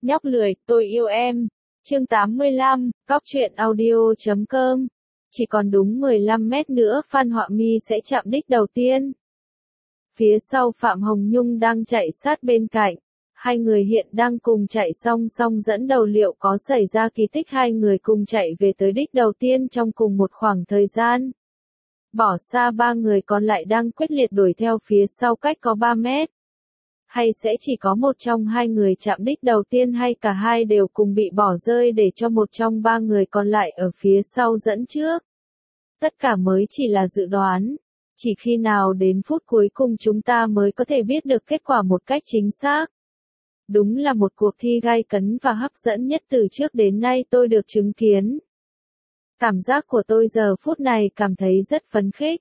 Nhóc lười, tôi yêu em. Chương 85, Cóc truyện audio.com. Chỉ còn đúng 15 mét nữa Phan Họa Mi sẽ chạm đích đầu tiên. Phía sau Phạm Hồng Nhung đang chạy sát bên cạnh. Hai người hiện đang cùng chạy song song dẫn đầu, liệu có xảy ra kỳ tích hai người cùng chạy về tới đích đầu tiên trong cùng một khoảng thời gian. Bỏ xa ba người còn lại đang quyết liệt đuổi theo phía sau cách có 3 mét. Hay sẽ chỉ có một trong hai người chạm đích đầu tiên, hay cả hai đều cùng bị bỏ rơi để cho một trong ba người còn lại ở phía sau dẫn trước. Tất cả mới chỉ là dự đoán. Chỉ khi nào đến phút cuối cùng chúng ta mới có thể biết được kết quả một cách chính xác. Đúng là một cuộc thi gay cấn và hấp dẫn nhất từ trước đến nay tôi được chứng kiến. Cảm giác của tôi giờ phút này cảm thấy rất phấn khích.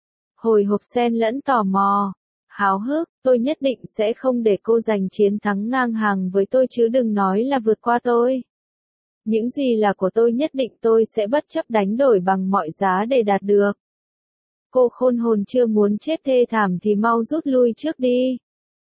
Hồi hộp xen lẫn tò mò. Háo hức, tôi nhất định sẽ không để cô giành chiến thắng ngang hàng với tôi, chứ đừng nói là vượt qua tôi. Những gì là của tôi nhất định tôi sẽ bất chấp đánh đổi bằng mọi giá để đạt được. Cô khôn hồn chưa muốn chết thê thảm thì mau rút lui trước đi.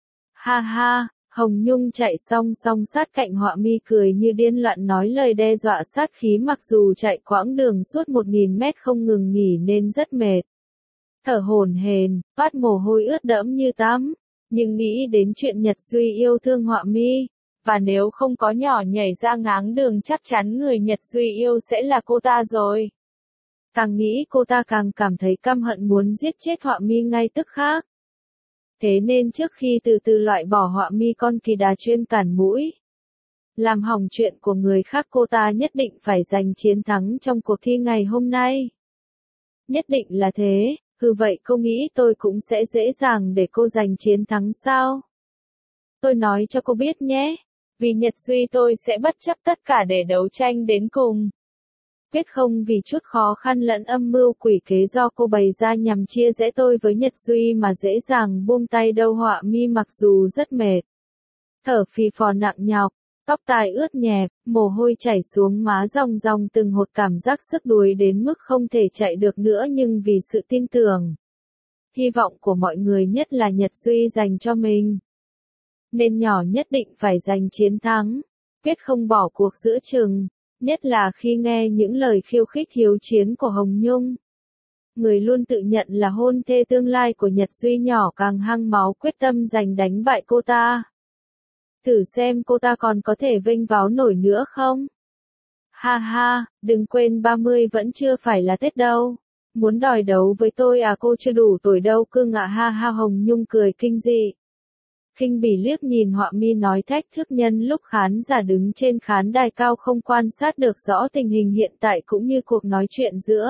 Ha ha, Hồng Nhung chạy song song sát cạnh Họa Mi cười như điên loạn nói lời đe dọa sát khí, mặc dù chạy quãng đường suốt 1000 mét không ngừng nghỉ nên rất mệt. Thở hổn hển, toát mồ hôi ướt đẫm như tắm, nhưng nghĩ đến chuyện Nhật Duy yêu thương Họa Mi, và nếu không có nhỏ nhảy ra ngáng đường chắc chắn người Nhật Duy yêu sẽ là cô ta rồi. Càng nghĩ cô ta càng cảm thấy căm hận, muốn giết chết Họa Mi ngay tức khắc. Thế nên trước khi từ từ loại bỏ Họa Mi con kỳ đà chuyên cản mũi, làm hỏng chuyện của người khác, cô ta nhất định phải giành chiến thắng trong cuộc thi ngày hôm nay. Nhất định là thế. Vậy cô nghĩ tôi cũng sẽ dễ dàng để cô giành chiến thắng sao? Tôi nói cho cô biết nhé, vì Nhật Duy tôi sẽ bất chấp tất cả để đấu tranh đến cùng. Quyết không vì chút khó khăn lẫn âm mưu quỷ kế do cô bày ra nhằm chia rẽ tôi với Nhật Duy mà dễ dàng buông tay đâu. Họa Mi mặc dù rất mệt, thở phì phò nặng nhọc, tóc tai ướt nhẹp, mồ hôi chảy xuống má ròng ròng từng hột, cảm giác sức đuối đến mức không thể chạy được nữa, nhưng vì sự tin tưởng, hy vọng của mọi người, nhất là Nhật Duy dành cho mình, nên nhỏ nhất định phải giành chiến thắng, quyết không bỏ cuộc giữa chừng, nhất là khi nghe những lời khiêu khích hiếu chiến của Hồng Nhung. Người luôn tự nhận là hôn thê tương lai của Nhật Duy nhỏ càng hăng máu quyết tâm giành đánh bại cô ta. Thử xem cô ta còn có thể vênh váo nổi nữa không? Ha ha, đừng quên 30 vẫn chưa phải là Tết đâu. Muốn đòi đấu với tôi à? Cô chưa đủ tuổi đâu cưng ạ. Ha ha, Hồng Nhung cười kinh dị. Khinh bỉ liếc nhìn Họa Mi nói thách thức, nhân lúc khán giả đứng trên khán đài cao không quan sát được rõ tình hình hiện tại cũng như cuộc nói chuyện giữa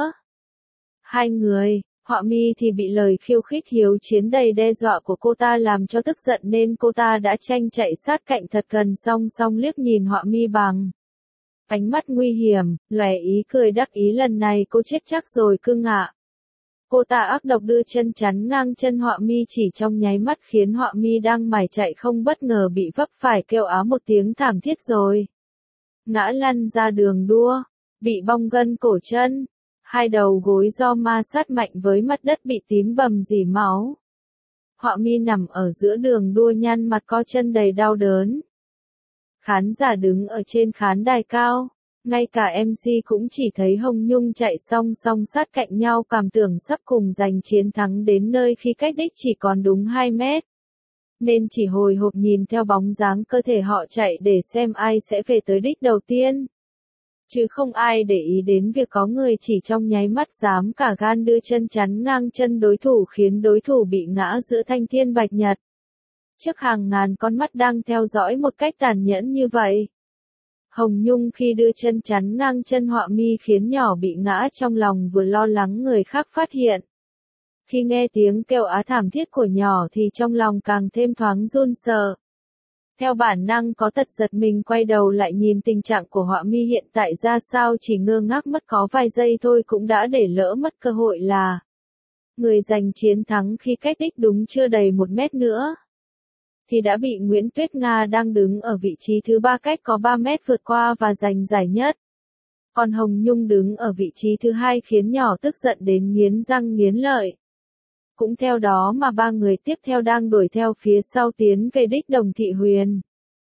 hai người. Họa Mi thì bị lời khiêu khích hiếu chiến đầy đe dọa của cô ta làm cho tức giận, nên cô ta đã tranh chạy sát cạnh thật gần, song song liếc nhìn Họa Mi bằng ánh mắt nguy hiểm, lóe ý cười đắc ý. Lần này cô chết chắc rồi cưng ạ. Cô ta ác độc đưa chân chắn ngang chân Họa Mi chỉ trong nháy mắt, khiến Họa Mi đang mải chạy không bất ngờ bị vấp phải, kêu á một tiếng thảm thiết rồi ngã lăn ra đường đua, bị bong gân cổ chân. Hai đầu gối do ma sát mạnh với mặt đất bị tím bầm rỉ máu. Họa Mi nằm ở giữa đường đua nhăn mặt co chân đầy đau đớn. Khán giả đứng ở trên khán đài cao, ngay cả MC cũng chỉ thấy Hồng Nhung chạy song song sát cạnh nhau, cảm tưởng sắp cùng giành chiến thắng đến nơi khi cách đích chỉ còn đúng 2 mét. Nên chỉ hồi hộp nhìn theo bóng dáng cơ thể họ chạy để xem ai sẽ về tới đích đầu tiên. Chứ không ai để ý đến việc có người chỉ trong nháy mắt dám cả gan đưa chân chắn ngang chân đối thủ, khiến đối thủ bị ngã giữa thanh thiên bạch nhật. Trước hàng ngàn con mắt đang theo dõi một cách tàn nhẫn như vậy. Hồng Nhung khi đưa chân chắn ngang chân Họa Mi khiến nhỏ bị ngã, trong lòng vừa lo lắng người khác phát hiện. Khi nghe tiếng kêu á thảm thiết của nhỏ thì trong lòng càng thêm thoáng run sợ. Theo bản năng có tật giật mình quay đầu lại nhìn tình trạng của Họa Mi hiện tại ra sao, chỉ ngơ ngác mất có vài giây thôi cũng đã để lỡ mất cơ hội là người giành chiến thắng khi cách đích đúng chưa đầy 1 mét nữa. Thì đã bị Nguyễn Tuyết Nga đang đứng ở vị trí thứ 3 cách có 3 mét vượt qua và giành giải nhất. Còn Hồng Nhung đứng ở vị trí thứ 2 khiến nhỏ tức giận đến nghiến răng nghiến lợi. Cũng theo đó mà 3 người tiếp theo đang đuổi theo phía sau tiến về đích Đồng Thị Huyền.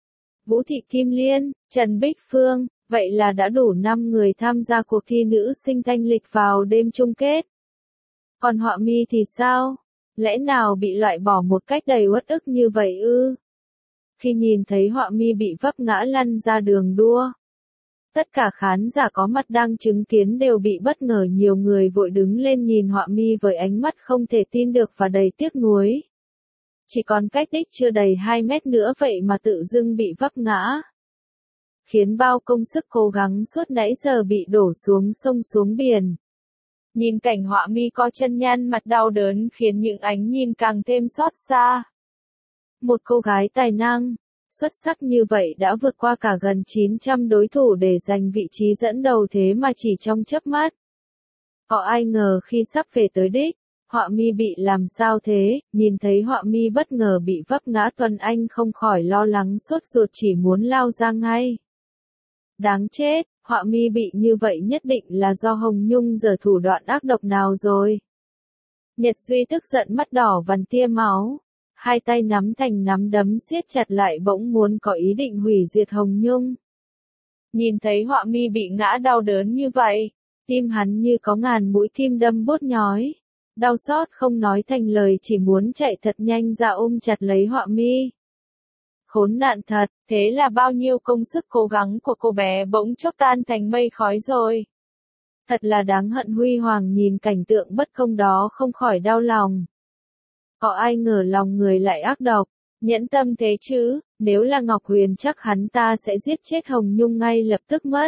Vũ Thị Kim Liên, Trần Bích Phương, vậy là đã đủ 5 người tham gia cuộc thi nữ sinh thanh lịch vào đêm chung kết. Còn họa mi thì sao? Lẽ nào bị loại bỏ một cách đầy uất ức như vậy ư? Khi nhìn thấy họa mi bị vấp ngã lăn ra đường đua, tất cả khán giả có mặt đang chứng kiến đều bị bất ngờ, nhiều người vội đứng lên nhìn họa mi với ánh mắt không thể tin được và đầy tiếc nuối. Chỉ còn cách đích chưa đầy 2 mét nữa vậy mà tự dưng bị vấp ngã, khiến bao công sức cố gắng suốt nãy giờ bị đổ xuống sông xuống biển. Nhìn cảnh họa mi co chân nhăn mặt đau đớn khiến những ánh nhìn càng thêm xót xa. Một cô gái tài năng, xuất sắc như vậy đã vượt qua cả gần 900 đối thủ để giành vị trí dẫn đầu, thế mà chỉ trong chớp mắt. Có ai ngờ khi sắp về tới đích, họa mi bị làm sao thế? Nhìn thấy họa mi bất ngờ bị vấp ngã, Tuấn Anh không khỏi lo lắng sốt ruột, chỉ muốn lao ra ngay. Đáng chết, họa mi bị như vậy nhất định là do Hồng Nhung giở thủ đoạn ác độc nào rồi. Nhật Duy tức giận mắt đỏ vằn tia máu, hai tay nắm thành nắm đấm siết chặt lại, bỗng muốn có ý định hủy diệt Hồng Nhung. Nhìn thấy họa mi bị ngã đau đớn như vậy, tim hắn như có ngàn mũi kim đâm buốt nhói. Đau xót không nói thành lời, chỉ muốn chạy thật nhanh ra ôm chặt lấy họa mi. Khốn nạn thật, thế là bao nhiêu công sức cố gắng của cô bé bỗng chốc tan thành mây khói rồi. Thật là đáng hận. Huy Hoàng nhìn cảnh tượng bất công đó không khỏi đau lòng. Có ai ngờ lòng người lại ác độc, nhẫn tâm thế chứ, nếu là Ngọc Huyền chắc hắn ta sẽ giết chết Hồng Nhung ngay lập tức mất.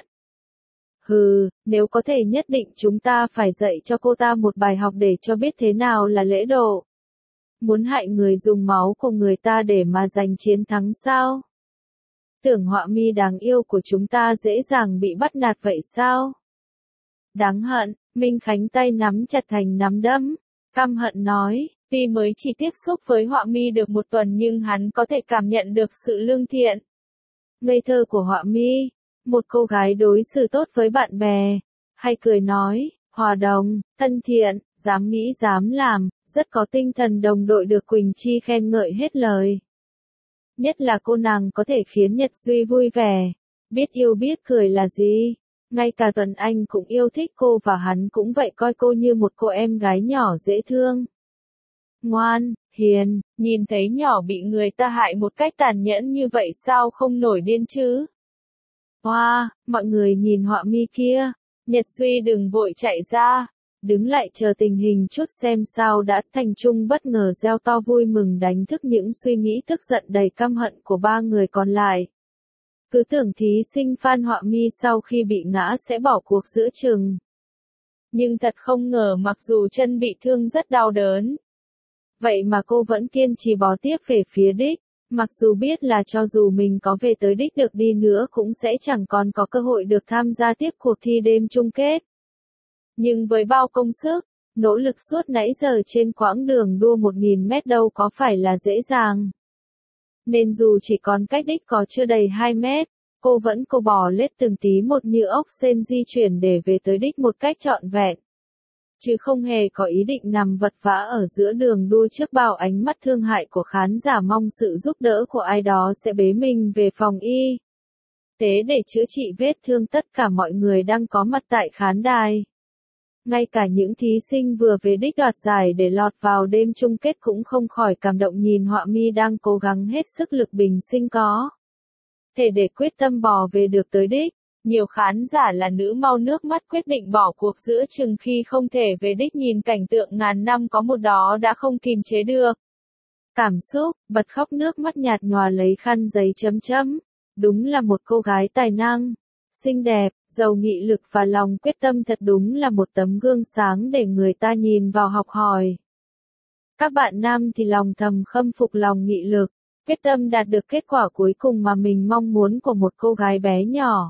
Hừ, nếu có thể nhất định chúng ta phải dạy cho cô ta một bài học để cho biết thế nào là lễ độ. Muốn hại người dùng máu của người ta để mà giành chiến thắng sao? Tưởng họa mi đáng yêu của chúng ta dễ dàng bị bắt nạt vậy sao? Đáng hận, Minh Khánh tay nắm chặt thành nắm đấm, căm hận nói, tuy mới chỉ tiếp xúc với họa mi được một tuần nhưng hắn có thể cảm nhận được sự lương thiện, ngây thơ của họa mi. Một cô gái đối xử tốt với bạn bè, hay cười nói, hòa đồng, thân thiện, dám nghĩ dám làm, rất có tinh thần đồng đội, được Quỳnh Chi khen ngợi hết lời. Nhất là cô nàng có thể khiến Nhật Duy vui vẻ, biết yêu biết cười là gì. Ngay cả Tuấn Anh cũng yêu thích cô và hắn cũng vậy, coi cô như một cô em gái nhỏ dễ thương. Ngoan, hiền, nhìn thấy nhỏ bị người ta hại một cách tàn nhẫn như vậy sao không nổi điên chứ? Hoa, mọi người nhìn họa mi kia, Nhật Duy đừng vội chạy ra, đứng lại chờ tình hình chút xem sao đã. Thành Trung bất ngờ reo to vui mừng, đánh thức những suy nghĩ tức giận đầy căm hận của ba người còn lại. Cứ tưởng thí sinh Phan Họa Mi sau khi bị ngã sẽ bỏ cuộc giữa chừng. Nhưng thật không ngờ mặc dù chân bị thương rất đau đớn, vậy mà cô vẫn kiên trì bò tiếp về phía đích. Mặc dù biết là cho dù mình có về tới đích được đi nữa cũng sẽ chẳng còn có cơ hội được tham gia tiếp cuộc thi đêm chung kết. Nhưng với bao công sức, nỗ lực suốt nãy giờ trên quãng đường đua 1000 mét đâu có phải là dễ dàng. Nên dù chỉ còn cách đích có chưa đầy 2 mét, cô vẫn cố bò lết từng tí một như ốc sên di chuyển để về tới đích một cách trọn vẹn. Chứ không hề có ý định nằm vật vã ở giữa đường đua trước bao ánh mắt thương hại của khán giả mong sự giúp đỡ của ai đó sẽ bế mình về phòng y tế để chữa trị vết thương. Tất cả mọi người đang có mặt tại khán đài, ngay cả những thí sinh vừa về đích đoạt giải để lọt vào đêm chung kết cũng không khỏi cảm động nhìn họa mi đang cố gắng hết sức lực bình sinh có thể để quyết tâm bò về được tới đích. Nhiều khán giả là nữ mau nước mắt quyết định bỏ cuộc giữa chừng khi không thể về đích, nhìn cảnh tượng ngàn năm có một đó đã không kìm chế được cảm xúc, bật khóc nước mắt nhạt nhòa lấy khăn giấy chấm chấm. Đúng là một cô gái tài năng, xinh đẹp, giàu nghị lực và lòng quyết tâm, thật đúng là một tấm gương sáng để người ta nhìn vào học hỏi. Các bạn nam thì lòng thầm khâm phục lòng nghị lực, quyết tâm đạt được kết quả cuối cùng mà mình mong muốn của một cô gái bé nhỏ.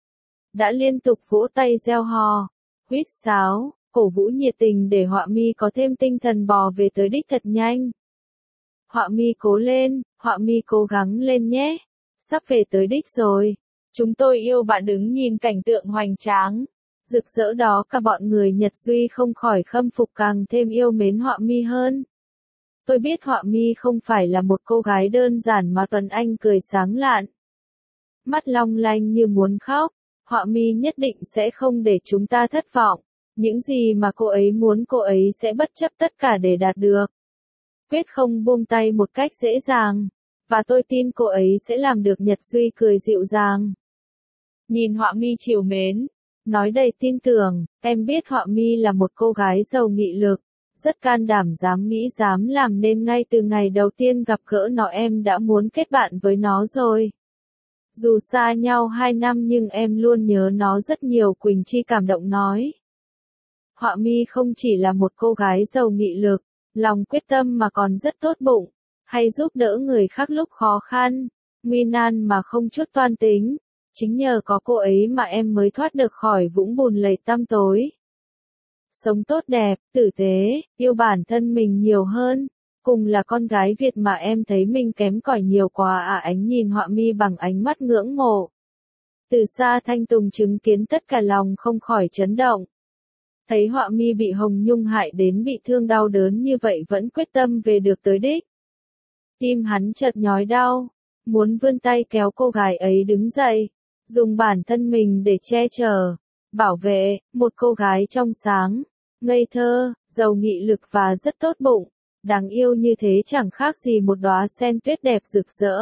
Đã liên tục vỗ tay reo hò, huýt sáo, cổ vũ nhiệt tình để họa mi có thêm tinh thần bò về tới đích thật nhanh. Họa mi cố lên, họa mi cố gắng lên nhé, sắp về tới đích rồi. Chúng tôi yêu bạn. Đứng nhìn cảnh tượng hoành tráng, rực rỡ đó, cả bọn người Nhật Duy không khỏi khâm phục, càng thêm yêu mến họa mi hơn. Tôi biết họa mi không phải là một cô gái đơn giản mà Tuấn Anh cười sáng lạn. mắt long lanh như muốn khóc. Họa mi nhất định sẽ không để chúng ta thất vọng. Những gì mà cô ấy muốn cô ấy sẽ bất chấp tất cả để đạt được. Quyết không buông tay một cách dễ dàng. Và tôi tin cô ấy sẽ làm được. Nhật Duy cười dịu dàng. Nhìn Họa mi trìu mến. Nói đầy tin tưởng, em biết Họa mi là một cô gái giàu nghị lực. Rất can đảm dám nghĩ dám làm nên ngay từ ngày đầu tiên gặp gỡ nó em đã muốn kết bạn với nó rồi. Dù xa nhau 2 năm nhưng em luôn nhớ nó rất nhiều. Quỳnh Chi cảm động nói. Họa mi không chỉ là một cô gái giàu nghị lực, lòng quyết tâm mà còn rất tốt bụng, hay giúp đỡ người khác lúc khó khăn, nguy nan mà không chút toan tính. Chính nhờ có cô ấy mà em mới thoát được khỏi vũng bùn lầy tăm tối. Sống tốt đẹp, tử tế, yêu bản thân mình nhiều hơn. Cùng là con gái Việt mà em thấy mình kém cỏi nhiều quá à. Ánh nhìn Họa mi bằng ánh mắt ngưỡng mộ. Từ xa Thanh Tùng chứng kiến tất cả lòng không khỏi chấn động. Thấy Họa mi bị Hồng Nhung hại đến bị thương đau đớn như vậy vẫn quyết tâm về được tới đích. Tim hắn chợt nhói đau, muốn vươn tay kéo cô gái ấy đứng dậy, dùng bản thân mình để che chở, bảo vệ, một cô gái trong sáng, ngây thơ, giàu nghị lực và rất tốt bụng, đáng yêu như thế chẳng khác gì một đóa sen tuyết đẹp rực rỡ.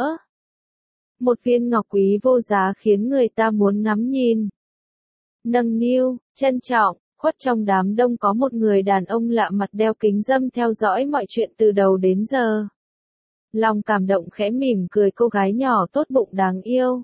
Một viên ngọc quý vô giá khiến người ta muốn ngắm nhìn. Nâng niu, trân trọng, khuất trong đám đông có một người đàn ông lạ mặt đeo kính râm theo dõi mọi chuyện từ đầu đến giờ. Lòng cảm động khẽ mỉm cười cô gái nhỏ tốt bụng đáng yêu.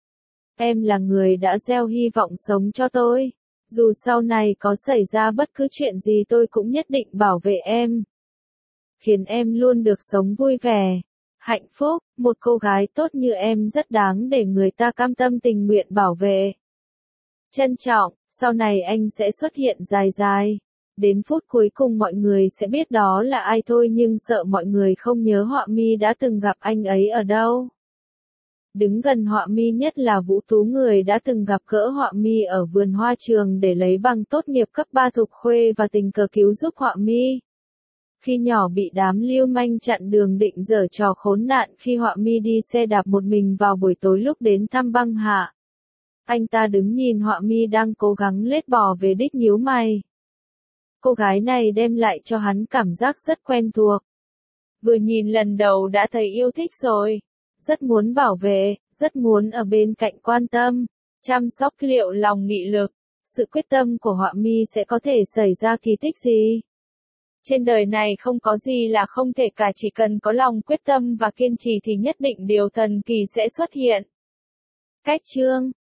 Em là người đã gieo hy vọng sống cho tôi. Dù sau này có xảy ra bất cứ chuyện gì tôi cũng nhất định bảo vệ em. Khiến em luôn được sống vui vẻ, hạnh phúc. Một cô gái tốt như em rất đáng để người ta cam tâm tình nguyện bảo vệ. Trân trọng, sau này anh sẽ xuất hiện dài dài. Đến phút cuối cùng mọi người sẽ biết đó là ai thôi nhưng sợ mọi người không nhớ Họa mi đã từng gặp anh ấy ở đâu. Đứng gần Họa mi nhất là Vũ Tú, người đã từng gặp gỡ Họa mi ở vườn hoa trường để lấy bằng tốt nghiệp cấp 3 Thục Khuê và tình cờ cứu giúp Họa mi. Khi nhỏ bị đám lưu manh chặn đường định giở trò khốn nạn khi Họa mi đi xe đạp một mình vào buổi tối lúc đến thăm băng hạ. Anh ta đứng nhìn Họa mi đang cố gắng lết bò về đích nhíu mày. Cô gái này đem lại cho hắn cảm giác rất quen thuộc. Vừa nhìn lần đầu đã thấy yêu thích rồi. Rất muốn bảo vệ, rất muốn ở bên cạnh quan tâm, chăm sóc. Liệu lòng nghị lực, sự quyết tâm của Họa mi sẽ có thể xảy ra kỳ tích gì? Trên đời này không có gì là không thể cả, chỉ cần có lòng quyết tâm và kiên trì thì nhất định điều thần kỳ sẽ xuất hiện. Cách chương